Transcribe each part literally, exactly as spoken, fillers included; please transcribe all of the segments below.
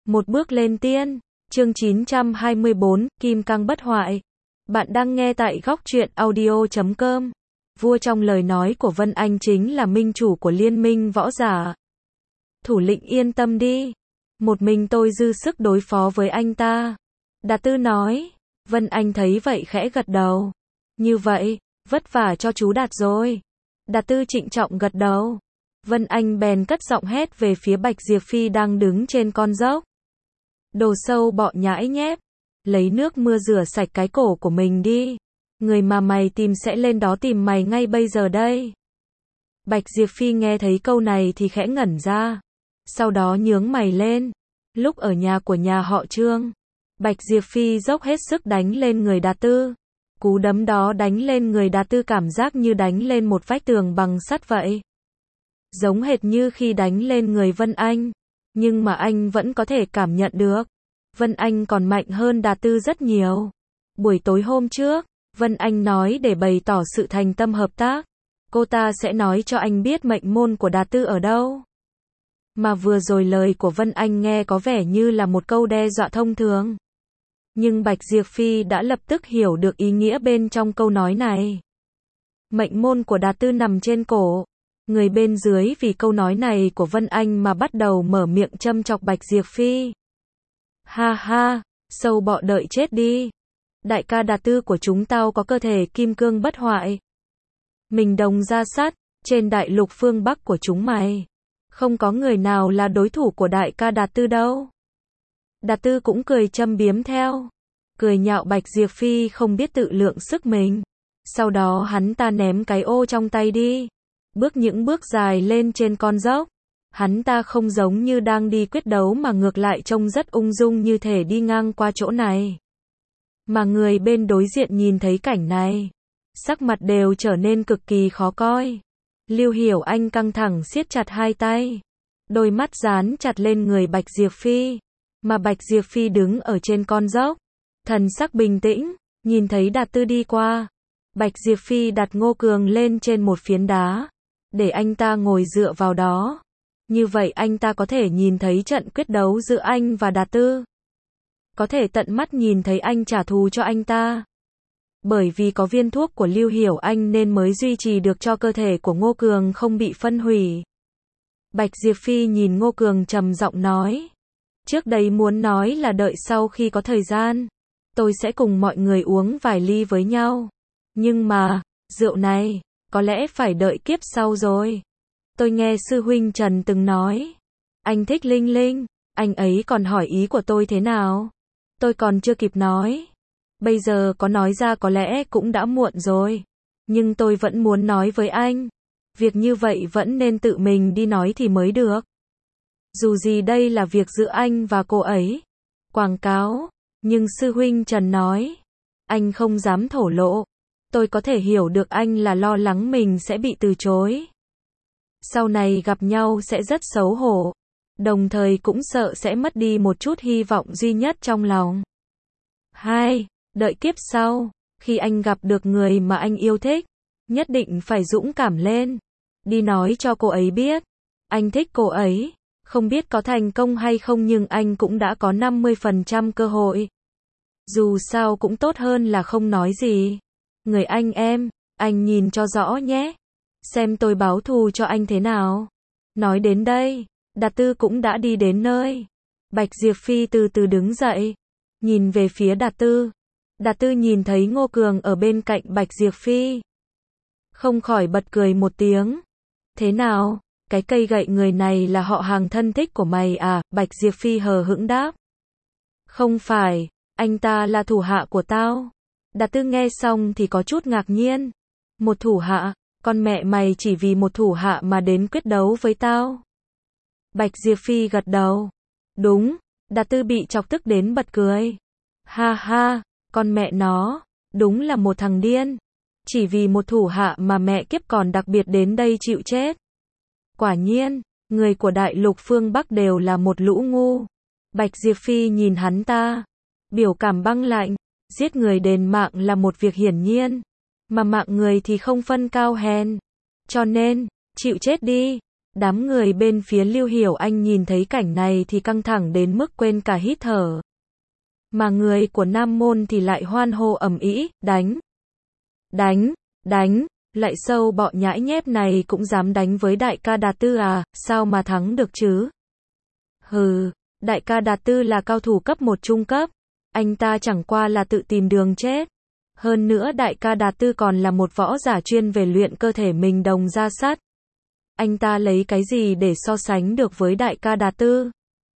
Một bước lên tiên, chương chín trăm hai mươi bốn, Kim Cang bất hoại. Bạn đang nghe tại góc truyện audio chấm com. Vua trong lời nói của Vân Anh chính là minh chủ của liên minh võ giả. Thủ lĩnh yên tâm đi, một mình tôi dư sức đối phó với anh ta. Đạt Tư nói. Vân Anh thấy vậy khẽ gật đầu. Như vậy, vất vả cho chú Đạt rồi. Đạt Tư trịnh trọng gật đầu. Vân Anh bèn cất giọng hét về phía Bạch Diệp Phi đang đứng trên con dốc. Đồ sâu bọ nhãi nhép, lấy nước mưa rửa sạch cái cổ của mình đi. Người mà mày tìm sẽ lên đó tìm mày ngay bây giờ đây. Bạch Diệp Phi nghe thấy câu này thì khẽ ngẩn ra. Sau đó nhướng mày lên. Lúc ở nhà của nhà họ Trương, Bạch Diệp Phi dốc hết sức đánh lên người Đạt Tư. Cú đấm đó đánh lên người Đạt Tư cảm giác như đánh lên một vách tường bằng sắt vậy. Giống hệt như khi đánh lên người Vân Anh. Nhưng mà anh vẫn có thể cảm nhận được. Vân Anh còn mạnh hơn Đạt Tư rất nhiều. Buổi tối hôm trước, Vân Anh nói để bày tỏ sự thành tâm hợp tác. Cô ta sẽ nói cho anh biết mệnh môn của Đạt Tư ở đâu. Mà vừa rồi lời của Vân Anh nghe có vẻ như là một câu đe dọa thông thường. Nhưng Bạch Diệp Phi đã lập tức hiểu được ý nghĩa bên trong câu nói này. Mệnh môn của Đạt Tư nằm trên cổ. Người bên dưới vì câu nói này của Vân Anh mà bắt đầu mở miệng châm chọc Bạch Diệp Phi. Ha ha, sâu bọ đợi chết đi. Đại ca Đạt Tư của chúng tao có cơ thể kim cương bất hoại. Mình đồng ra sắt, trên đại lục phương Bắc của chúng mày. Không có người nào là đối thủ của đại ca Đạt Tư đâu. Đạt Tư cũng cười châm biếm theo. Cười nhạo Bạch Diệp Phi không biết tự lượng sức mình. Sau đó hắn ta ném cái ô trong tay đi. Bước những bước dài lên trên con dốc. Hắn ta không giống như đang đi quyết đấu mà ngược lại trông rất ung dung như thể đi ngang qua chỗ này. Mà người bên đối diện nhìn thấy cảnh này, sắc mặt đều trở nên cực kỳ khó coi. Lưu Hiểu Anh căng thẳng siết chặt hai tay. Đôi mắt dán chặt lên người Bạch Diệp Phi. Mà Bạch Diệp Phi đứng ở trên con dốc. Thần sắc bình tĩnh, nhìn thấy Đạt Tư đi qua. Bạch Diệp Phi đặt Ngô Cường lên trên một phiến đá. Để anh ta ngồi dựa vào đó. Như vậy anh ta có thể nhìn thấy trận quyết đấu giữa anh và Đạt Tư. Có thể tận mắt nhìn thấy anh trả thù cho anh ta. Bởi vì có viên thuốc của Lưu Hiểu Anh nên mới duy trì được cho cơ thể của Ngô Cường không bị phân hủy. Bạch Diệp Phi nhìn Ngô Cường trầm giọng nói. Trước đây muốn nói là đợi sau khi có thời gian. Tôi sẽ cùng mọi người uống vài ly với nhau. Nhưng mà, rượu này, có lẽ phải đợi kiếp sau rồi. Tôi nghe sư huynh Trần từng nói. Anh thích Linh Linh, anh ấy còn hỏi ý của tôi thế nào. Tôi còn chưa kịp nói. Bây giờ có nói ra có lẽ cũng đã muộn rồi. Nhưng tôi vẫn muốn nói với anh. Việc như vậy vẫn nên tự mình đi nói thì mới được. Dù gì đây là việc giữa anh và cô ấy. Quảng cáo. Nhưng sư huynh Trần nói. Anh không dám thổ lộ. Tôi có thể hiểu được anh là lo lắng mình sẽ bị từ chối. Sau này gặp nhau sẽ rất xấu hổ. Đồng thời cũng sợ sẽ mất đi một chút hy vọng duy nhất trong lòng. Hai, đợi kiếp sau, khi anh gặp được người mà anh yêu thích, nhất định phải dũng cảm lên. Đi nói cho cô ấy biết. Anh thích cô ấy. Không biết có thành công hay không nhưng anh cũng đã có năm mươi phần trăm cơ hội. Dù sao cũng tốt hơn là không nói gì. Người anh em, anh nhìn cho rõ nhé. Xem tôi báo thù cho anh thế nào. Nói đến đây, Đạt Tư cũng đã đi đến nơi. Bạch Diệp Phi từ từ đứng dậy. Nhìn về phía Đạt Tư. Đạt Tư nhìn thấy Ngô Cường ở bên cạnh Bạch Diệp Phi. Không khỏi bật cười một tiếng. Thế nào, cái cây gậy người này là họ hàng thân thích của mày à? Bạch Diệp Phi hờ hững đáp. Không phải, anh ta là thủ hạ của tao. Đạt Tư nghe xong thì có chút ngạc nhiên. Một thủ hạ, con mẹ mày chỉ vì một thủ hạ mà đến quyết đấu với tao. Bạch Diệp Phi gật đầu. Đúng, Đạt Tư bị chọc tức đến bật cười. Ha ha, con mẹ nó, đúng là một thằng điên. Chỉ vì một thủ hạ mà mẹ kiếp còn đặc biệt đến đây chịu chết. Quả nhiên, người của đại lục phương Bắc đều là một lũ ngu. Bạch Diệp Phi nhìn hắn ta. Biểu cảm băng lạnh. Giết người đền mạng là một việc hiển nhiên. Mà mạng người thì không phân cao hèn. Cho nên, chịu chết đi. Đám người bên phía Lưu Hiểu Anh nhìn thấy cảnh này thì căng thẳng đến mức quên cả hít thở. Mà người của Nam Môn thì lại hoan hô ầm ĩ, đánh, đánh, đánh, lại sâu bọ nhãi nhép này cũng dám đánh với đại ca Đạt Tư à, sao mà thắng được chứ? Hừ, đại ca Đạt Tư là cao thủ cấp một trung cấp, anh ta chẳng qua là tự tìm đường chết. Hơn nữa đại ca Đạt Tư còn là một võ giả chuyên về luyện cơ thể mình đồng ra sắt. Anh ta lấy cái gì để so sánh được với đại ca Đạt Tư?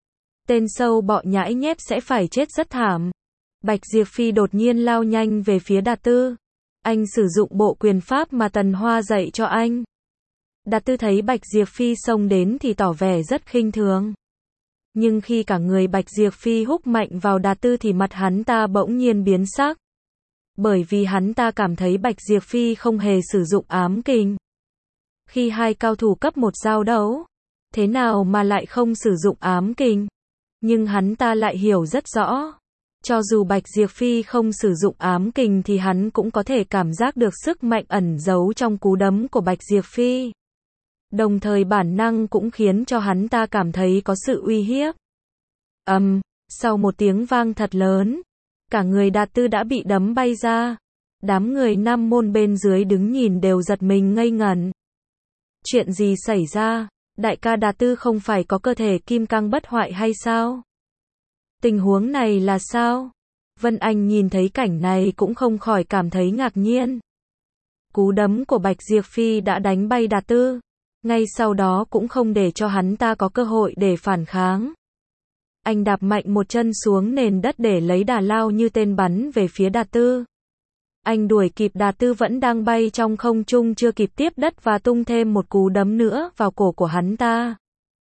Tên sâu bọ nhãi nhép sẽ phải chết rất thảm. Bạch Diệp Phi đột nhiên lao nhanh về phía Đạt Tư. Anh sử dụng bộ quyền pháp mà Tần Hoa dạy cho anh. Đạt Tư thấy Bạch Diệp Phi xông đến thì tỏ vẻ rất khinh thường. Nhưng khi cả người Bạch Diệp Phi húc mạnh vào Đạt Tư thì mặt hắn ta bỗng nhiên biến sắc. Bởi vì hắn ta cảm thấy Bạch Diệp Phi không hề sử dụng ám kình. Khi hai cao thủ cấp một giao đấu, thế nào mà lại không sử dụng ám kình? Nhưng hắn ta lại hiểu rất rõ. Cho dù Bạch Diệp Phi không sử dụng ám kình thì hắn cũng có thể cảm giác được sức mạnh ẩn giấu trong cú đấm của Bạch Diệp Phi. Đồng thời bản năng cũng khiến cho hắn ta cảm thấy có sự uy hiếp. Ầm, um, sau một tiếng vang thật lớn, cả người Đạt Tư đã bị đấm bay ra. Đám người Nam Môn bên dưới đứng nhìn đều giật mình ngây ngẩn. Chuyện gì xảy ra? Đại ca Đạt Tư không phải có cơ thể kim cang bất hoại hay sao? Tình huống này là sao? Vân Anh nhìn thấy cảnh này cũng không khỏi cảm thấy ngạc nhiên. Cú đấm của Bạch Diệp Phi đã đánh bay Đạt Tư. Ngay sau đó cũng không để cho hắn ta có cơ hội để phản kháng. Anh đạp mạnh một chân xuống nền đất để lấy đà lao như tên bắn về phía Đạt Tư. Anh đuổi kịp Đạt Tư vẫn đang bay trong không trung chưa kịp tiếp đất và tung thêm một cú đấm nữa vào cổ của hắn ta.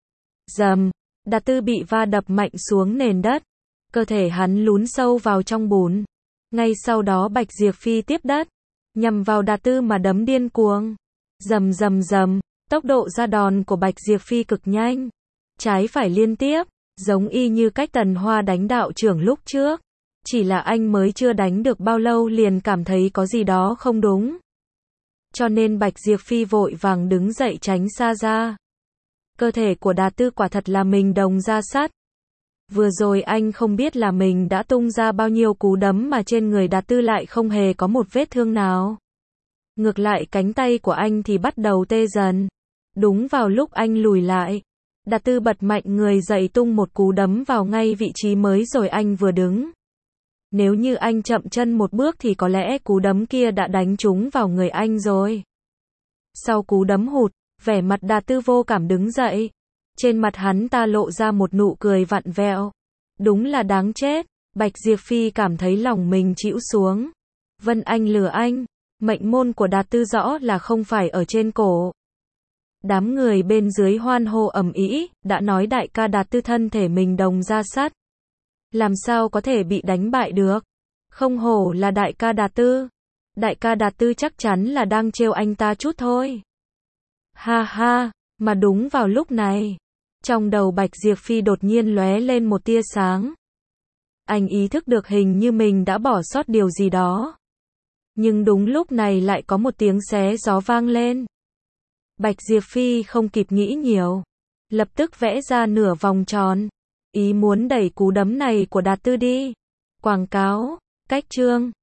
Rầm, Đạt Tư bị va đập mạnh xuống nền đất. Cơ thể hắn lún sâu vào trong bùn. Ngay sau đó Bạch Diệp Phi tiếp đất, nhằm vào Đạt Tư mà đấm điên cuồng. Rầm rầm rầm, tốc độ ra đòn của Bạch Diệp Phi cực nhanh. Trái phải liên tiếp, giống y như cách Tần Hoa đánh đạo trưởng lúc trước. Chỉ là anh mới chưa đánh được bao lâu liền cảm thấy có gì đó không đúng. Cho nên Bạch Diệp Phi vội vàng đứng dậy tránh xa ra. Cơ thể của Đạt Tư quả thật là mình đồng ra sắt. Vừa rồi anh không biết là mình đã tung ra bao nhiêu cú đấm mà trên người Đạt Tư lại không hề có một vết thương nào. Ngược lại cánh tay của anh thì bắt đầu tê dần. Đúng vào lúc anh lùi lại, Đạt Tư bật mạnh người dậy tung một cú đấm vào ngay vị trí mới rồi anh vừa đứng. Nếu như anh chậm chân một bước thì có lẽ cú đấm kia đã đánh trúng vào người anh rồi. Sau cú đấm hụt, vẻ mặt Đạt Tư vô cảm đứng dậy. Trên mặt hắn ta lộ ra một nụ cười vặn vẹo. Đúng là đáng chết. Bạch Diệp Phi cảm thấy lòng mình chĩu xuống. Vân Anh lừa anh. Mệnh môn của Đạt Tư rõ là không phải ở trên cổ. Đám người bên dưới hoan hô ầm ĩ, đã nói đại ca Đạt Tư thân thể mình đồng ra sắt. Làm sao có thể bị đánh bại được? Không hổ là đại ca Đạt Tư. Đại ca Đạt Tư chắc chắn là đang trêu anh ta chút thôi. Ha ha, mà đúng vào lúc này, trong đầu Bạch Diệp Phi đột nhiên lóe lên một tia sáng. Anh ý thức được hình như mình đã bỏ sót điều gì đó. Nhưng đúng lúc này lại có một tiếng xé gió vang lên. Bạch Diệp Phi không kịp nghĩ nhiều, lập tức vẽ ra nửa vòng tròn, ý muốn đẩy cú đấm này của Đạt Tư đi. Quảng cáo, cách chương